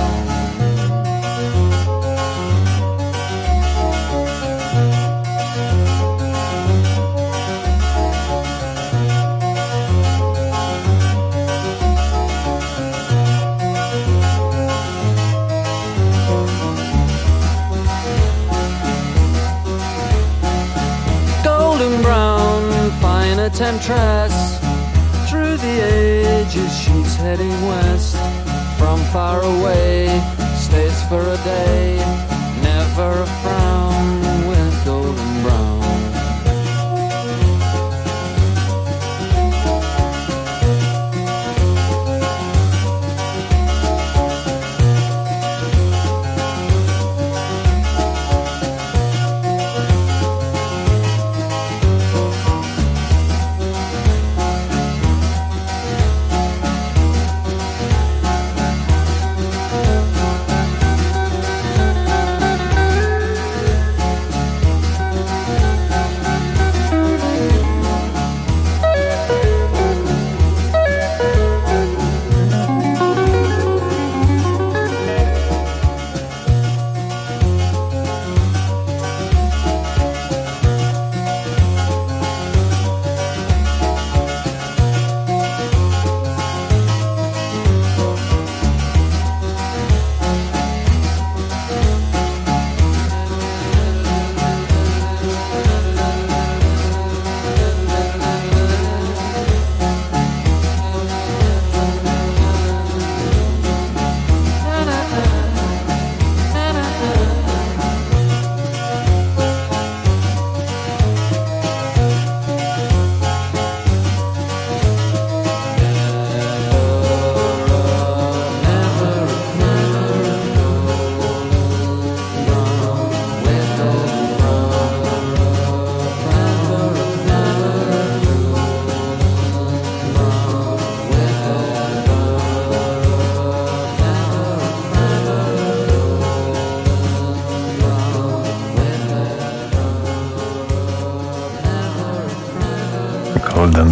Temptress, through the ages she's heading west. From far away, stays for a day, never a frown with golden brown.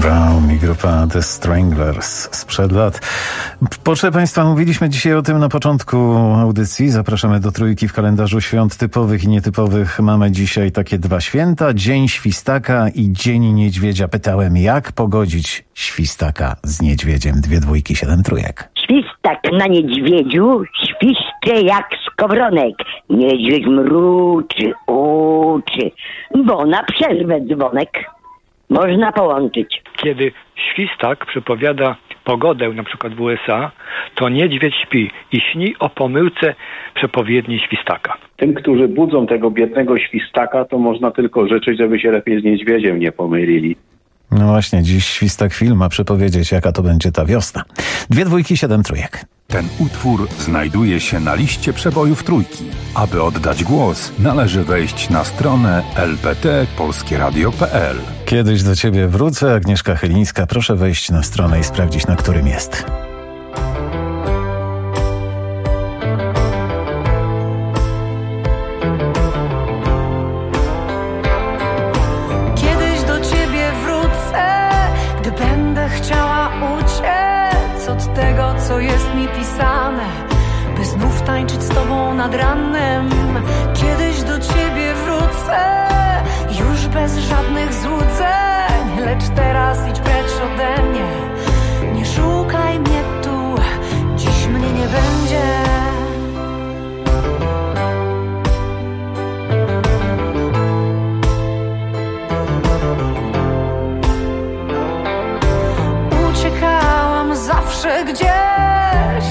Brown i grupa The Stranglers sprzed lat. Proszę Państwa, mówiliśmy dzisiaj o tym na początku audycji. Zapraszamy do trójki w kalendarzu świąt typowych i nietypowych. Mamy dzisiaj takie dwa święta. Dzień Świstaka i Dzień Niedźwiedzia. Pytałem, jak pogodzić Świstaka z niedźwiedziem? 2 dwójki, 7 trójek. Świstak na niedźwiedziu świszcze jak skowronek. Niedźwiedź mruczy, uczy, bo na przerwę dzwonek. Można połączyć. Kiedy świstak przepowiada pogodę, na przykład w USA, to niedźwiedź śpi i śni o pomyłce przepowiedni świstaka. Tym, którzy budzą tego biednego świstaka, to można tylko życzyć, żeby się lepiej z niedźwiedziem nie pomylili. No właśnie, dziś Świstak Film ma przepowiedzieć, jaka to będzie ta wiosna. 2 dwójki, 7 trójek. Ten utwór znajduje się na liście przebojów trójki. Aby oddać głos, należy wejść na stronę lpt.polskieradio.pl. Kiedyś do ciebie wrócę, Agnieszka Chylińska. Proszę wejść na stronę i sprawdzić, na którym jest. Kiedyś do ciebie wrócę, gdy będę chciała uciec od tego, co jest mi pisane, by znów tańczyć z tobą nad ranem. Kiedyś do ciebie wrócę, już bez żadnych złudzeń, lecz teraz idź precz ode mnie. Nie szukaj mnie tu, dziś mnie nie będzie. Uciekałam zawsze gdzieś,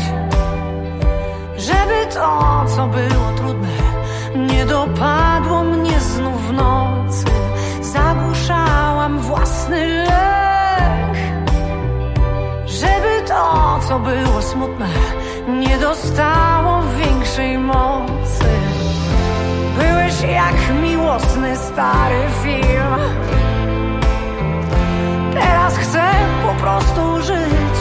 żeby to, co było trudne, nie dopadło mnie znów w nocy. Zagłuszałam własny lęk, żeby to, co było smutne, nie dostało większej mocy. Byłeś jak miłosny stary film. Teraz chcę po prostu żyć.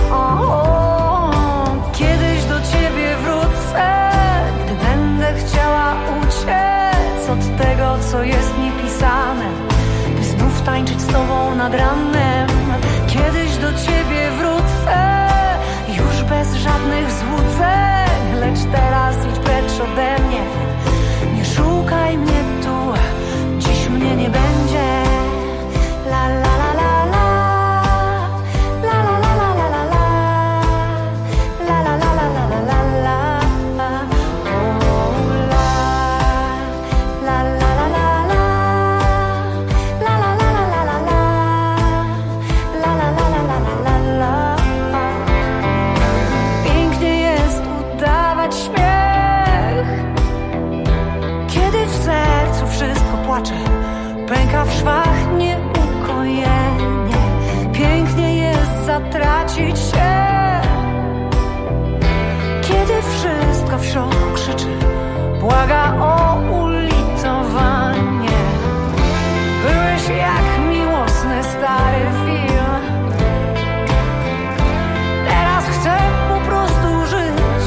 Kiedyś do ciebie wrócę, gdy będę chciała uciec od tego, co jest niepisane, by znów tańczyć z tobą nad ranem. Kiedyś do ciebie wrócę, już bez żadnych złudzeń, lecz teraz idź precz ode mnie. Nie szukaj mnie tu, dziś mnie nie będzie. La la la la la, la la la la la la la, la la la la la la la la, oh la, la la la la la, la la la la la la la, la la la la la la la. Pięknie jest udawać śmiech, kiedy w sercu wszystko płacze, pęka w szwach nieukojenie. Pięknie jest zatracić się, kiedy wszystko w środku krzyczy, błaga o ulitowanie. Byłeś jak miłosny stary film. Teraz chcę po prostu żyć.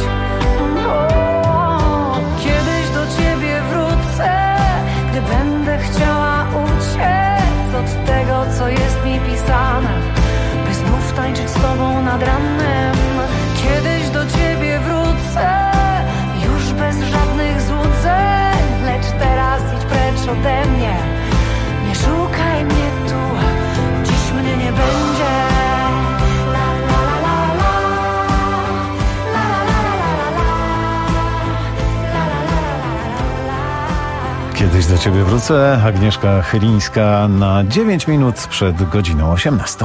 Kiedyś do ciebie wrócę, gdy będę chciała uciec od tego, co jest mi pisane, by znów tańczyć z tobą nad ranem. Kiedyś do ciebie wrócę, już bez żadnych złudzeń, lecz teraz idź precz ode mnie. Nie szukaj mnie tu, dziś mnie nie będzie. La la la la la, la la la la la la, la la la la la. Kiedyś do ciebie wrócę, Agnieszka Chylińska na 9 minut przed godziną 18.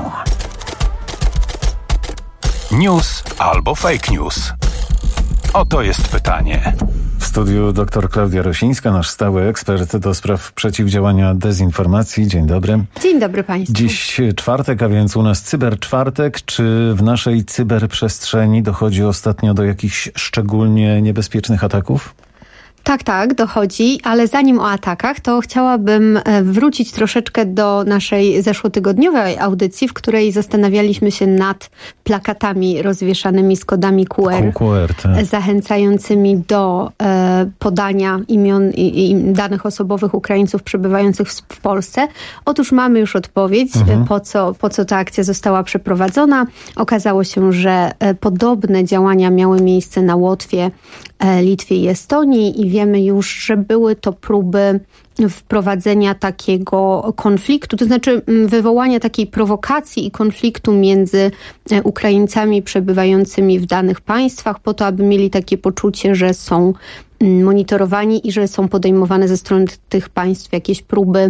News albo fake news? Oto jest pytanie. W studiu dr Klaudia Rosińska, nasz stały ekspert do spraw przeciwdziałania dezinformacji. Dzień dobry. Dzień dobry Państwu. Dziś czwartek, a więc u nas cyberczwartek. Czy w naszej cyberprzestrzeni dochodzi ostatnio do jakichś szczególnie niebezpiecznych ataków? Tak, dochodzi, ale zanim o atakach, to chciałabym wrócić troszeczkę do naszej zeszłotygodniowej audycji, w której zastanawialiśmy się nad plakatami rozwieszanymi z kodami QR, zachęcającymi do podania imion i danych osobowych Ukraińców przebywających w Polsce. Otóż mamy już odpowiedź, po co ta akcja została przeprowadzona. Okazało się, że podobne działania miały miejsce na Łotwie, Litwie i Estonii i wiemy już, że były to próby wprowadzenia takiego konfliktu, to znaczy wywołania takiej prowokacji i konfliktu między Ukraińcami przebywającymi w danych państwach po to, aby mieli takie poczucie, że są monitorowani i że są podejmowane ze strony tych państw jakieś próby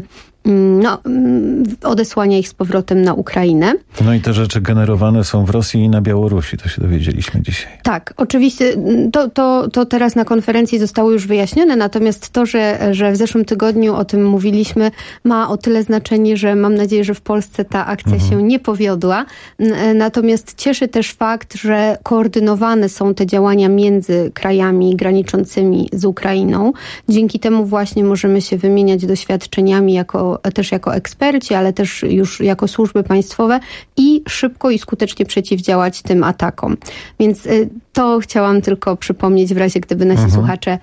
odesłania ich z powrotem na Ukrainę. No i te rzeczy generowane są w Rosji i na Białorusi, to się dowiedzieliśmy dzisiaj. Tak, oczywiście to teraz na konferencji zostało już wyjaśnione, natomiast to, że w zeszłym tygodniu o tym mówiliśmy, ma o tyle znaczenie, że mam nadzieję, że w Polsce ta akcja się nie powiodła. Natomiast cieszy też fakt, że koordynowane są te działania między krajami graniczącymi z Ukrainą. Dzięki temu właśnie możemy się wymieniać doświadczeniami jako eksperci, ale też już jako służby państwowe i szybko i skutecznie przeciwdziałać tym atakom. Więc to chciałam tylko przypomnieć w razie, gdyby nasi słuchacze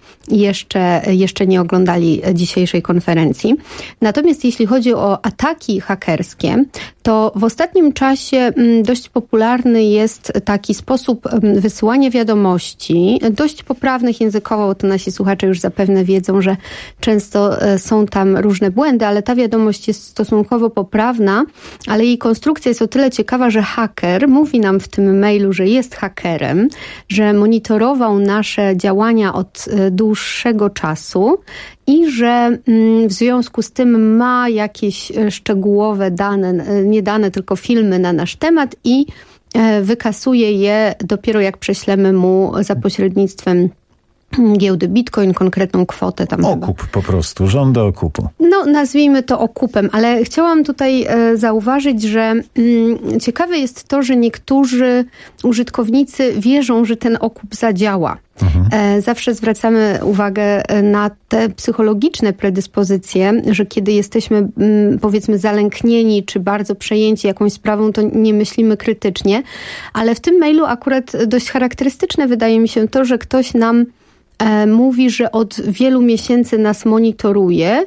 jeszcze nie oglądali dzisiejszej konferencji. Natomiast jeśli chodzi o ataki hakerskie, to w ostatnim czasie dość popularny jest taki sposób wysyłania wiadomości, dość poprawnych językowo, bo to nasi słuchacze już zapewne wiedzą, że często są tam różne błędy, ale ta wiadomość jest stosunkowo poprawna, ale jej konstrukcja jest o tyle ciekawa, że haker mówi nam w tym mailu, że jest hakerem, że monitorował nasze działania od dłuższego czasu i że w związku z tym ma jakieś szczegółowe dane, nie dane, tylko filmy na nasz temat i wykasuje je dopiero jak prześlemy mu za pośrednictwem giełdy Bitcoin konkretną kwotę. Okup po prostu, żąda okupu. No, nazwijmy to okupem, ale chciałam tutaj zauważyć, że ciekawe jest to, że niektórzy użytkownicy wierzą, że ten okup zadziała. Zawsze zwracamy uwagę na te psychologiczne predyspozycje, że kiedy jesteśmy powiedzmy zalęknieni czy bardzo przejęci jakąś sprawą, to nie myślimy krytycznie, ale w tym mailu akurat dość charakterystyczne wydaje mi się to, że ktoś nam mówi, że od wielu miesięcy nas monitoruje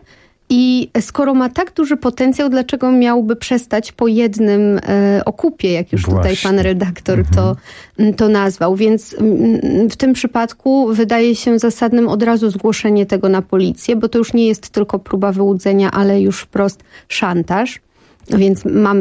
i skoro ma tak duży potencjał, dlaczego miałby przestać po jednym okupie, jak już tutaj pan redaktor to nazwał. Więc w tym przypadku wydaje się zasadnym od razu zgłoszenie tego na policję, bo to już nie jest tylko próba wyłudzenia, ale już wprost szantaż. Więc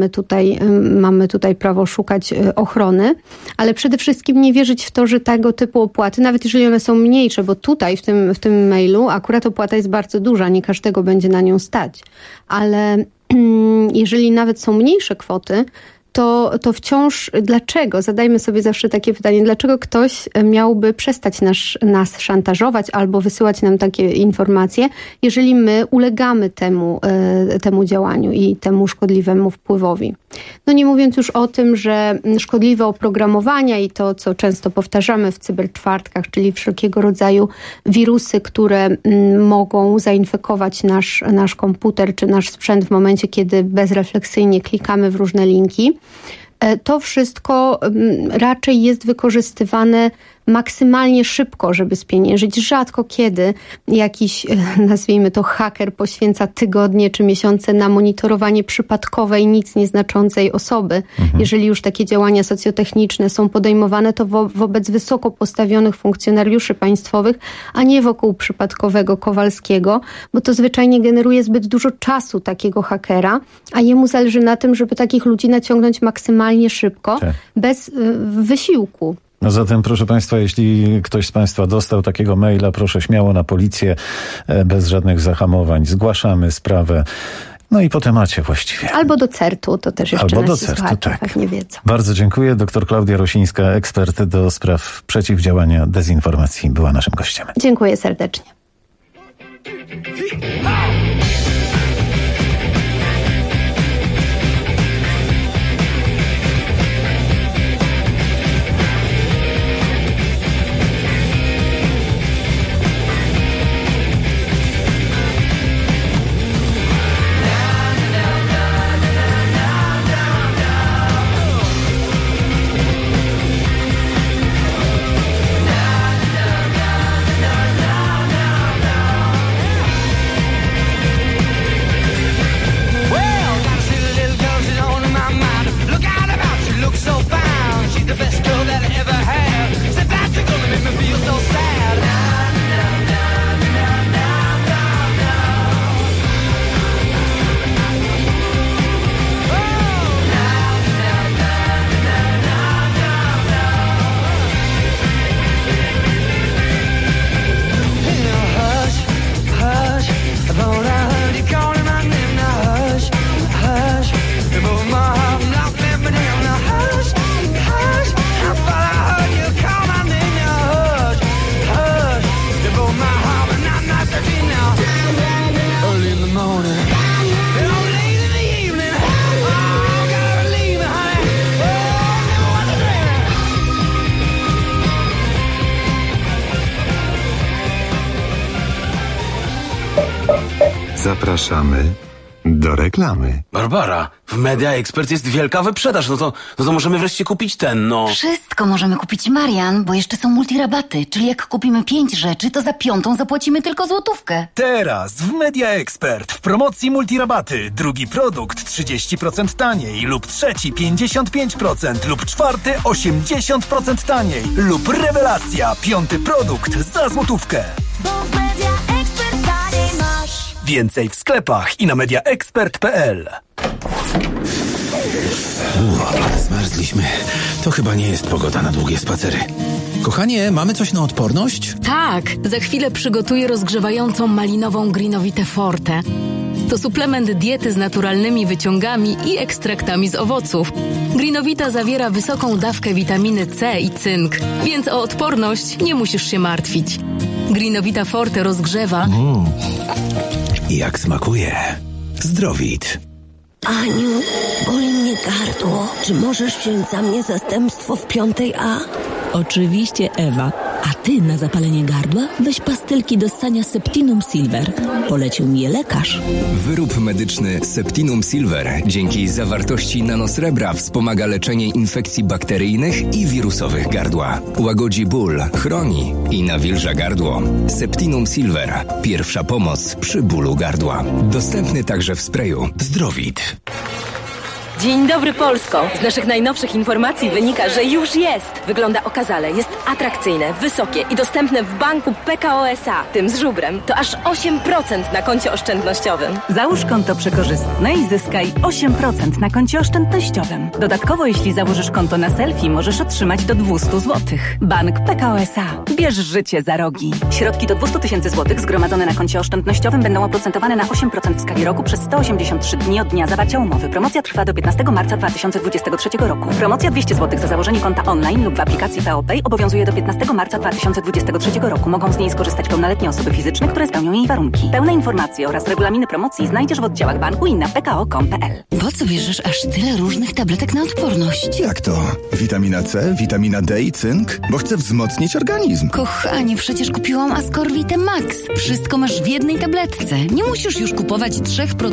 mamy tutaj prawo szukać ochrony, ale przede wszystkim nie wierzyć w to, że tego typu opłaty, nawet jeżeli one są mniejsze, bo tutaj w tym mailu akurat opłata jest bardzo duża, nie każdego będzie na nią stać, ale jeżeli nawet są mniejsze kwoty, to wciąż dlaczego? Zadajmy sobie zawsze takie pytanie, dlaczego ktoś miałby przestać nas szantażować albo wysyłać nam takie informacje, jeżeli my ulegamy temu działaniu i temu szkodliwemu wpływowi. No nie mówiąc już o tym, że szkodliwe oprogramowania i to, co często powtarzamy w cyberczwartkach, czyli wszelkiego rodzaju wirusy, które mogą zainfekować nasz komputer czy nasz sprzęt w momencie, kiedy bezrefleksyjnie klikamy w różne linki. To wszystko raczej jest wykorzystywane maksymalnie szybko, żeby spieniężyć. Rzadko kiedy jakiś, nazwijmy to, haker poświęca tygodnie czy miesiące na monitorowanie przypadkowej, nic nieznaczącej osoby. Jeżeli już takie działania socjotechniczne są podejmowane, to wobec wysoko postawionych funkcjonariuszy państwowych, a nie wokół przypadkowego Kowalskiego, bo to zwyczajnie generuje zbyt dużo czasu takiego hakera, a jemu zależy na tym, żeby takich ludzi naciągnąć maksymalnie szybko, bez wysiłku. No zatem, proszę Państwa, jeśli ktoś z Państwa dostał takiego maila, proszę śmiało na policję, bez żadnych zahamowań. Zgłaszamy sprawę. No i po temacie właściwie. Albo do CERT-u, to też jeszcze nasi słuchacze pewnie wiedzą. Bardzo dziękuję. Doktor Klaudia Rosińska, ekspert do spraw przeciwdziałania dezinformacji, była naszym gościem. Dziękuję serdecznie. Zapraszamy do reklamy. Barbara, w Media Expert jest wielka wyprzedaż. No to możemy wreszcie kupić ten, Wszystko możemy kupić, Marian, bo jeszcze są multirabaty. Czyli jak kupimy 5 rzeczy, to za 5 zapłacimy tylko złotówkę. Teraz w Media Expert w promocji multirabaty. Drugi produkt 30% taniej lub trzeci 55% lub czwarty 80% taniej lub rewelacja, 5. produkt za złotówkę. Bo w Media Expert taniej masz. Więcej w sklepach i na mediaexpert.pl. Zmarzliśmy. To chyba nie jest pogoda na długie spacery. Kochanie, mamy coś na odporność? Tak, za chwilę przygotuję rozgrzewającą malinową Greenowitę Forte. To suplement diety z naturalnymi wyciągami i ekstraktami z owoców. Greenowita zawiera wysoką dawkę witaminy C i cynk, więc o odporność nie musisz się martwić. Greenowita Forte rozgrzewa. Jak smakuje. Zdrowit. Aniu, boli mnie gardło. Czy możesz wziąć za mnie zastępstwo w 5A? Oczywiście, Ewa. A ty na zapalenie gardła weź pastylki do ssania Septinum Silver. Polecił mi je lekarz. Wyrób medyczny Septinum Silver dzięki zawartości nanosrebra wspomaga leczenie infekcji bakteryjnych i wirusowych gardła. Łagodzi ból, chroni i nawilża gardło. Septinum Silver. Pierwsza pomoc przy bólu gardła. Dostępny także w sprayu. Zdrowit. Dzień dobry, Polsko! Z naszych najnowszych informacji wynika, że już jest. Wygląda okazale, jest atrakcyjne, wysokie i dostępne w banku PKO SA, tym z żubrem. To aż 8% na koncie oszczędnościowym. Załóż konto przekorzystne i zyskaj 8% na koncie oszczędnościowym. Dodatkowo, jeśli założysz konto na selfie, możesz otrzymać do 200 zł. Bank PKO SA. Bierz życie za rogi. Środki do 200 000 złotych zgromadzone na koncie oszczędnościowym będą oprocentowane na 8% w skali roku przez 183 dni od dnia zawarcia umowy. Promocja trwa do 15 marca 2023 roku. Promocja 200 zł za założenie konta online lub w aplikacji PO Pay obowiązuje do 15 marca 2023 roku. Mogą z niej skorzystać pełnoletnie osoby fizyczne, które spełnią jej warunki. Pełne informacje oraz regulaminy promocji znajdziesz w oddziałach banku i na pko.com.pl. Po co bierzesz aż tyle różnych tabletek na odporność? Jak to? Witamina C, witamina D i cynk? Bo chcę wzmocnić organizm. Kochanie, przecież kupiłam Ascorvitę Max. Wszystko masz w jednej tabletce. Nie musisz już kupować 3 produktów